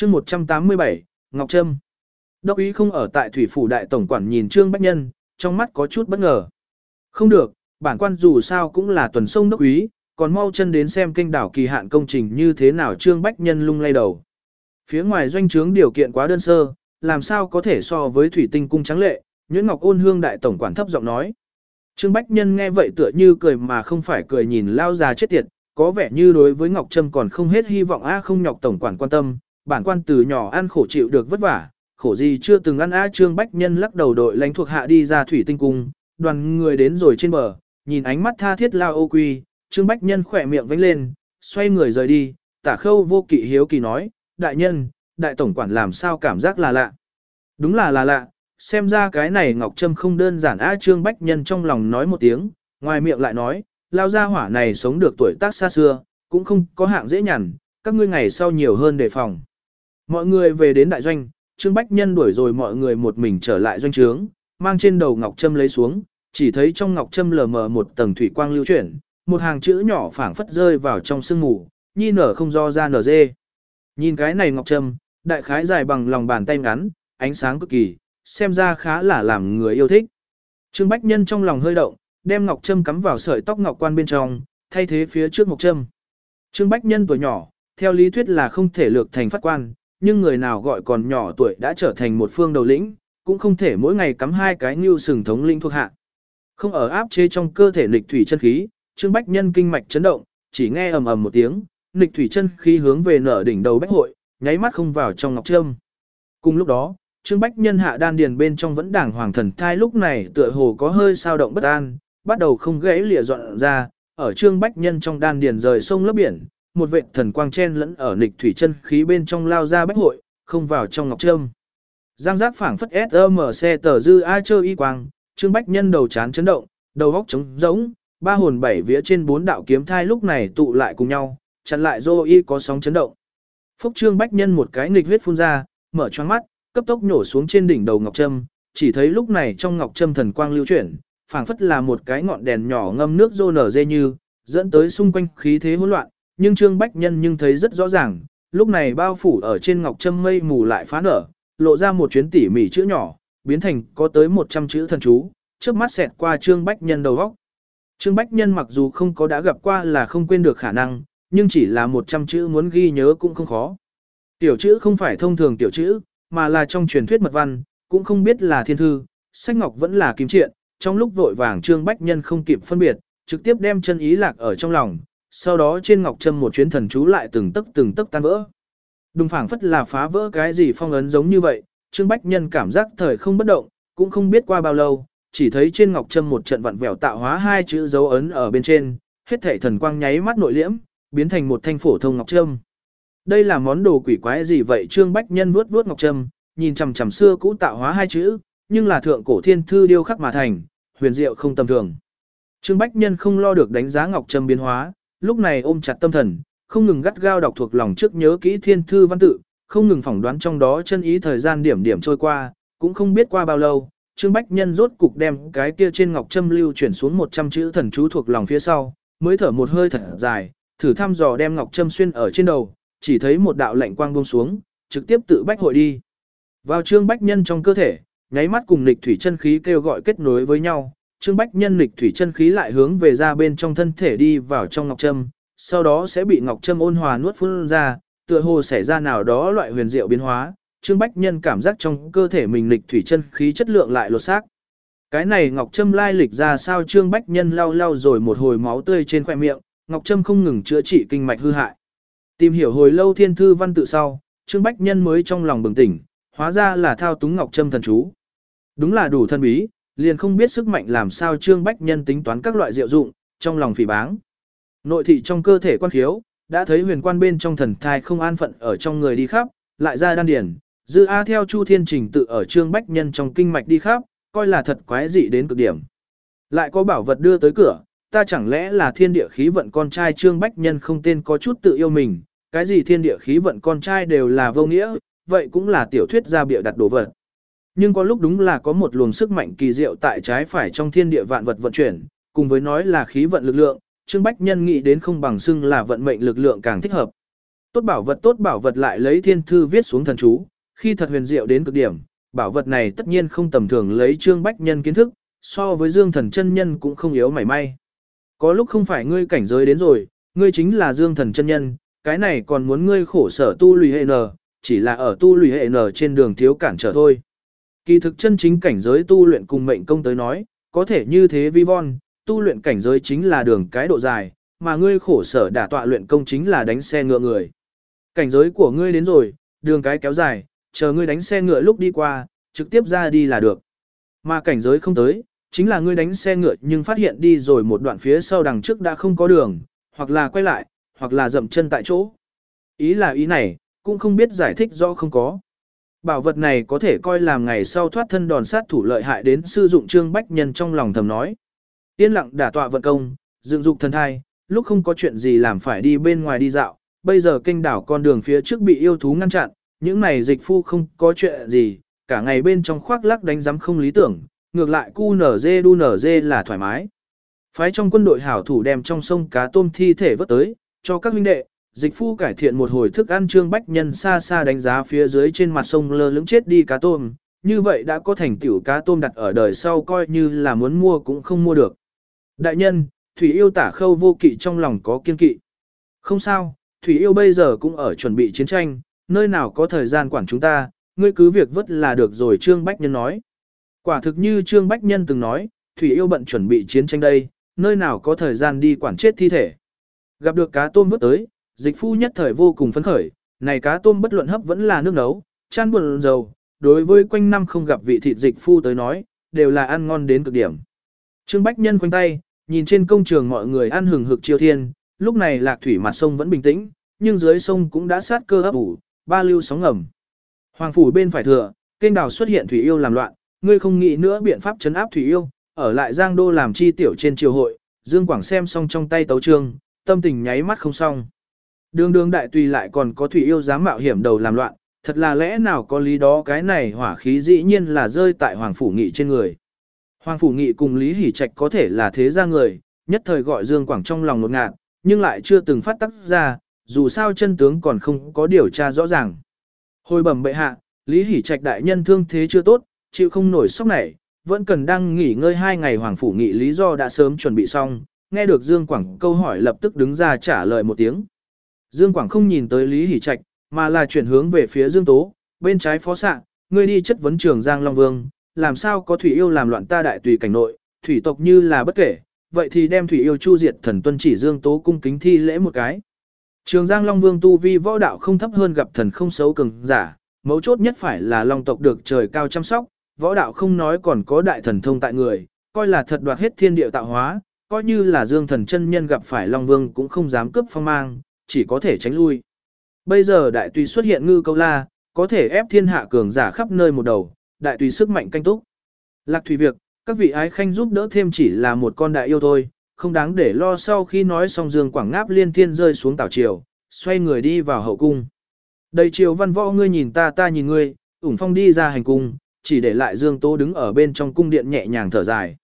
chương 187, Ngọc Trâm. Đốc ý không ở tại thủy phủ đại tổng quản nhìn Trương Bách Nhân, trong mắt có chút bất ngờ. Không được, bản quan dù sao cũng là tuần sông đốc ý, còn mau chân đến xem kênh đảo kỳ hạn công trình như thế nào. Trương Bách Nhân lung lay đầu. Phía ngoài doanh trướng điều kiện quá đơn sơ, làm sao có thể so với thủy tinh cung trắng lệ. Nhuyễn Ngọc Ôn Hương đại tổng quản thấp giọng nói. Trương Bách Nhân nghe vậy tựa như cười mà không phải cười, nhìn lao già chết tiệt, có vẻ như đối với Ngọc Trâm còn không hết hy vọng. Không nhọc tổng quản quan tâm, bản quan từ nhỏ ăn khổ chịu được vất vả, khổ gì chưa từng ăn. Trương Bách Nhân lắc đầu, đội lãnh thuộc hạ đi ra thủy tinh cung, đoàn người đến rồi trên bờ, nhìn ánh mắt tha thiết lao ô quy, Trương Bách Nhân khỏe miệng vánh lên, xoay người rời đi. Tả Khâu vô kỵ hiếu kỳ nói, đại nhân, đại tổng quản làm sao cảm giác là lạ. Đúng là lạ, xem ra cái này Ngọc Trâm không đơn giản. Trương Bách Nhân trong lòng nói một tiếng, ngoài miệng lại nói, lao gia hỏa này sống được tuổi tác xa xưa, cũng không có hạng dễ nhằn, các ngươi ngày sau nhiều hơn đề phòng. Mọi người về đến đại doanh, Trương Bách Nhân đuổi rồi mọi người một mình trở lại doanh trướng, mang trên đầu Ngọc Trâm lấy xuống, chỉ thấy trong Ngọc Trâm lờ mờ một tầng thủy quang lưu chuyển, một hàng chữ nhỏ phảng phất rơi vào trong sương mù, nhi nở không do ra nở dê. Nhìn cái này Ngọc Trâm, đại khái dài bằng lòng bàn tay ngắn, ánh sáng cực kỳ, xem ra khá là làm người yêu thích. Trương Bách Nhân trong lòng hơi động, đem Ngọc Trâm cắm vào sợi tóc ngọc quan bên trong, thay thế phía trước Ngọc Trâm. Trương Bách Nhân tuổi nhỏ, theo lý thuyết là không thể lược thành phát quan, nhưng người nào gọi còn nhỏ tuổi đã trở thành một phương đầu lĩnh, cũng không thể mỗi ngày cắm hai cái ngưu sừng thống lĩnh thuộc hạ. Không ở áp chế trong cơ thể nghịch thủy chân khí, Trương Bách Nhân kinh mạch chấn động, chỉ nghe ầm ầm một tiếng, nghịch thủy chân khí hướng về nở đỉnh đầu bách hội, nháy mắt không vào trong Ngọc Trâm. Cùng lúc đó, Trương Bách Nhân hạ đan điền bên trong vẫn đảng hoàng thần thai lúc này tựa hồ có hơi sao động bất an, bắt đầu không gãy lìa dọn ra, ở Trương Bách Nhân trong đan điền rời sông lấp biển, một vệt thần quang chen lẫn ở nghịch thủy chân khí bên trong lao ra bách hội, không vào trong Ngọc Trâm. Giang giác phảng phất SMC tờ dư a chơ y quang, Trương Bách Nhân đầu chán chấn động, đầu óc trống rỗng, ba hồn bảy vía trên bốn đạo kiếm thai lúc này tụ lại cùng nhau, chặn lại dô y có sóng chấn động. Phúc Trương Bách Nhân một cái nghịch huyết phun ra, mở choáng mắt, cấp tốc nhổ xuống trên đỉnh đầu Ngọc Trâm, chỉ thấy lúc này trong Ngọc Trâm thần quang lưu chuyển, phảng phất là một cái ngọn đèn nhỏ ngâm nước rô nở dê như, dẫn tới xung quanh khí thế hỗn loạn, nhưng Trương Bách Nhân nhưng thấy rất rõ ràng, lúc này bao phủ ở trên Ngọc Trâm mây mù lại phá nở, lộ ra một chuyến tỉ mỉ chữ nhỏ, biến thành có tới 100 chữ thần chú, chớp mắt xẹt qua Trương Bách Nhân đầu óc. Trương Bách Nhân mặc dù không có đã gặp qua là không quên được khả năng, nhưng chỉ là 100 chữ muốn ghi nhớ cũng không khó. Tiểu chữ không phải thông thường tiểu chữ, mà là trong truyền thuyết mật văn, cũng không biết là thiên thư, sách ngọc vẫn là kim triện, trong lúc vội vàng Trương Bách Nhân không kịp phân biệt, trực tiếp đem chân ý lạc ở trong lòng, sau đó trên Ngọc Trâm một chuyến thần chú lại từng tấc tan vỡ. Đùng phảng phất là phá vỡ cái gì phong ấn giống như vậy, Trương Bách Nhân cảm giác thời không bất động, cũng không biết qua bao lâu, chỉ thấy trên Ngọc Trâm một trận vặn vẹo tạo hóa hai chữ dấu ấn ở bên trên, hết thảy thần quang nháy mắt nội liễm, biến thành một thanh phổ thông Ngọc Trâm. Đây là món đồ quỷ quái gì vậy? Trương Bách Nhân vuốt vuốt Ngọc Trâm, nhìn chằm chằm xưa cũ tạo hóa hai chữ, nhưng là thượng cổ thiên thư điêu khắc mà thành, huyền diệu không tầm thường. Trương Bách Nhân không lo được đánh giá Ngọc Trâm biến hóa, lúc này ôm chặt tâm thần, không ngừng gắt gao đọc thuộc lòng trước nhớ kỹ thiên thư văn tự, không ngừng phỏng đoán trong đó chân ý. Thời gian điểm điểm trôi qua, cũng không biết qua bao lâu, Trương Bách Nhân rốt cục đem cái kia trên Ngọc Trâm lưu chuyển xuống 100 chữ thần chú thuộc lòng phía sau, mới thở một hơi thật dài, thử thăm dò đem Ngọc Trâm xuyên ở trên đầu, chỉ thấy một đạo lạnh quang buông xuống, trực tiếp tự bách hội đi vào Trương Bách Nhân trong cơ thể, nháy mắt cùng nghịch thủy chân khí kêu gọi kết nối với nhau. Trương Bách Nhân nghịch thủy chân khí lại hướng về ra bên trong thân thể đi vào trong Ngọc Trâm, sau đó sẽ bị Ngọc Trâm ôn hòa nuốt phun ra, tựa hồ xảy ra nào đó loại huyền diệu biến hóa. Trương Bách Nhân cảm giác trong cơ thể mình nghịch thủy chân khí chất lượng lại lột xác. Cái này Ngọc Trâm lai lịch ra sao? Trương Bách Nhân lau rồi một hồi máu tươi trên khóe miệng, Ngọc Trâm không ngừng chữa trị kinh mạch hư hại. Tìm hiểu hồi lâu thiên thư văn tự sau, Trương Bách Nhân mới trong lòng bừng tỉnh, hóa ra là thao túng Ngọc Trâm thần chú. Đúng là đủ thân bí, liền không biết sức mạnh làm sao. Trương Bách Nhân tính toán các loại diệu dụng, trong lòng phỉ báng. Nội thị trong cơ thể quan khiếu, đã thấy huyền quan bên trong thần thai không an phận ở trong người đi khắp, lại ra đan điển, dư a theo Chu Thiên Trình tự ở Trương Bách Nhân trong kinh mạch đi khắp, coi là thật quái dị đến cực điểm. Lại có bảo vật đưa tới cửa, ta chẳng lẽ là thiên địa khí vận con trai? Trương Bách Nhân không tên có chút tự yêu mình, cái gì thiên địa khí vận con trai đều là vô nghĩa, vậy cũng là tiểu thuyết gia bịa đặt đồ vật. Nhưng có lúc đúng là có một luồng sức mạnh kỳ diệu tại trái phải trong thiên địa vạn vật vận chuyển, cùng với nói là khí vận lực lượng, Trương Bách Nhân nghĩ đến không bằng xưng là vận mệnh lực lượng càng thích hợp. Tốt bảo vật lại lấy thiên thư viết xuống thần chú, khi thật huyền diệu đến cực điểm, bảo vật này tất nhiên không tầm thường lấy Trương Bách Nhân kiến thức, so với Dương Thần chân nhân cũng không yếu mảy may. Có lúc không phải ngươi cảnh giới đến rồi, ngươi chính là Dương Thần chân nhân, cái này còn muốn ngươi khổ sở tu lùi hệ n, chỉ là ở tu lùi hệ n trên đường thiếu cản trở thôi. Kỳ thực chân chính cảnh giới tu luyện cùng mệnh công tới nói, có thể như thế vi von, tu luyện cảnh giới chính là đường cái độ dài, mà ngươi khổ sở đả tọa luyện công chính là đánh xe ngựa người. Cảnh giới của ngươi đến rồi, đường cái kéo dài, chờ ngươi đánh xe ngựa lúc đi qua, trực tiếp ra đi là được. Mà cảnh giới không tới, chính là ngươi đánh xe ngựa nhưng phát hiện đi rồi một đoạn phía sau đằng trước đã không có đường, hoặc là quay lại, hoặc là dậm chân tại chỗ. Ý là ý này, cũng không biết giải thích rõ không có. Bảo vật này có thể coi làm ngày sau thoát thân đòn sát thủ lợi hại đến sử dụng Trương Bách Nhân trong lòng thầm nói. Yên lặng đả tọa vận công, dựng dục thần thai, lúc không có chuyện gì làm phải đi bên ngoài đi dạo, bây giờ kênh đảo con đường phía trước bị yêu thú ngăn chặn, những này dịch phu không có chuyện gì, cả ngày bên trong khoác lác đánh giám không lý tưởng, ngược lại cu nở dê đu nở dê là thoải mái. Phái trong quân đội hảo thủ đem trong sông cá tôm thi thể vớt tới, cho các huynh đệ, dịch phu cải thiện một hồi thức ăn. Trương Bách Nhân xa xa đánh giá phía dưới trên mặt sông lơ lững chết đi cá tôm, như vậy đã có thành tiểu cá tôm đặt ở đời sau coi như là muốn mua cũng không mua được. Đại nhân, Thủy Yêu Tả Khâu Vô Kỵ trong lòng có kiên kỵ. Không sao, Thủy Yêu bây giờ cũng ở chuẩn bị chiến tranh, nơi nào có thời gian quản chúng ta, ngươi cứ việc vất là được rồi. Trương Bách Nhân nói. Quả thực như Trương Bách Nhân từng nói, Thủy Yêu bận chuẩn bị chiến tranh đây, nơi nào có thời gian đi quản chết thi thể. Gặp được cá tôm vớt tới, dịch phu nhất thời vô cùng phấn khởi, này cá tôm bất luận hấp vẫn là nước nấu, chan buồn dầu, đối với quanh năm không gặp vị thịt dịch phu tới nói, đều là ăn ngon đến cực điểm. Trương Bách Nhân khoanh tay, nhìn trên công trường mọi người ăn hừng hực chiêu thiên, lúc này lạc thủy mặt sông vẫn bình tĩnh, nhưng dưới sông cũng đã sát cơ ấp ủ, ba lưu sóng ngầm. Hoàng phủ bên phải thừa, kênh đào xuất hiện Thủy Yêu làm loạn, ngươi không nghĩ nữa biện pháp trấn áp Thủy Yêu, ở lại Giang Đô làm chi tiểu trên triều hội. Dương Quảng xem xong trong tay tấu chương, tâm tình nháy mắt không xong. Đường đường đại tùy lại còn có Thủy Yêu dám mạo hiểm đầu làm loạn, thật là lẽ nào có lý đó. Cái này hỏa khí dĩ nhiên là rơi tại Hoàng phủ Nghị trên người. Hoàng phủ Nghị cùng Lý Hỷ Trạch có thể là thế gia người, nhất thời gọi Dương Quảng trong lòng ngột ngạt, nhưng lại chưa từng phát tác ra, dù sao chân tướng còn không có điều tra rõ ràng. Hồi bẩm bệ hạ, Lý Hỷ Trạch đại nhân thương thế chưa tốt, chịu không nổi sốc này, vẫn cần đang nghỉ ngơi 2 ngày. Hoàng phủ Nghị lý do đã sớm chuẩn bị xong, nghe được Dương Quảng câu hỏi lập tức đứng ra trả lời một tiếng. Dương Quảng không nhìn tới Lý Hỷ Trạch, mà là chuyển hướng về phía Dương Tố, bên trái phó xạ, ngươi đi chất vấn Trường Giang Long Vương, làm sao có Thủy Yêu làm loạn ta đại tùy cảnh nội, thủy tộc như là bất kể, vậy thì đem Thủy Yêu chu diệt. Thần tuân chỉ. Dương Tố cung kính thi lễ một cái. Trường Giang Long Vương tu vi võ đạo không thấp hơn gặp thần không xấu cường giả, mấu chốt nhất phải là Long tộc được trời cao chăm sóc, võ đạo không nói còn có đại thần thông tại người, coi là thật đoạt hết thiên địa tạo hóa, coi như là Dương Thần chân nhân gặp phải Long Vương cũng không dám cướp phong mang, chỉ có thể tránh lui. Bây giờ đại tùy xuất hiện Ngư Câu La, có thể ép thiên hạ cường giả khắp nơi một đầu, đại tùy sức mạnh canh túc. Lạc Thủy việc, các vị ái khanh giúp đỡ thêm chỉ là một con đại yêu thôi, không đáng để lo. Sau khi nói xong Dương Quảng ngáp liên thiên rơi xuống tảo triều, xoay người đi vào hậu cung. Đầy triều văn võ ngươi nhìn ta ta nhìn ngươi, ủng phong đi ra hành cung, chỉ để lại Dương Tố đứng ở bên trong cung điện nhẹ nhàng thở dài.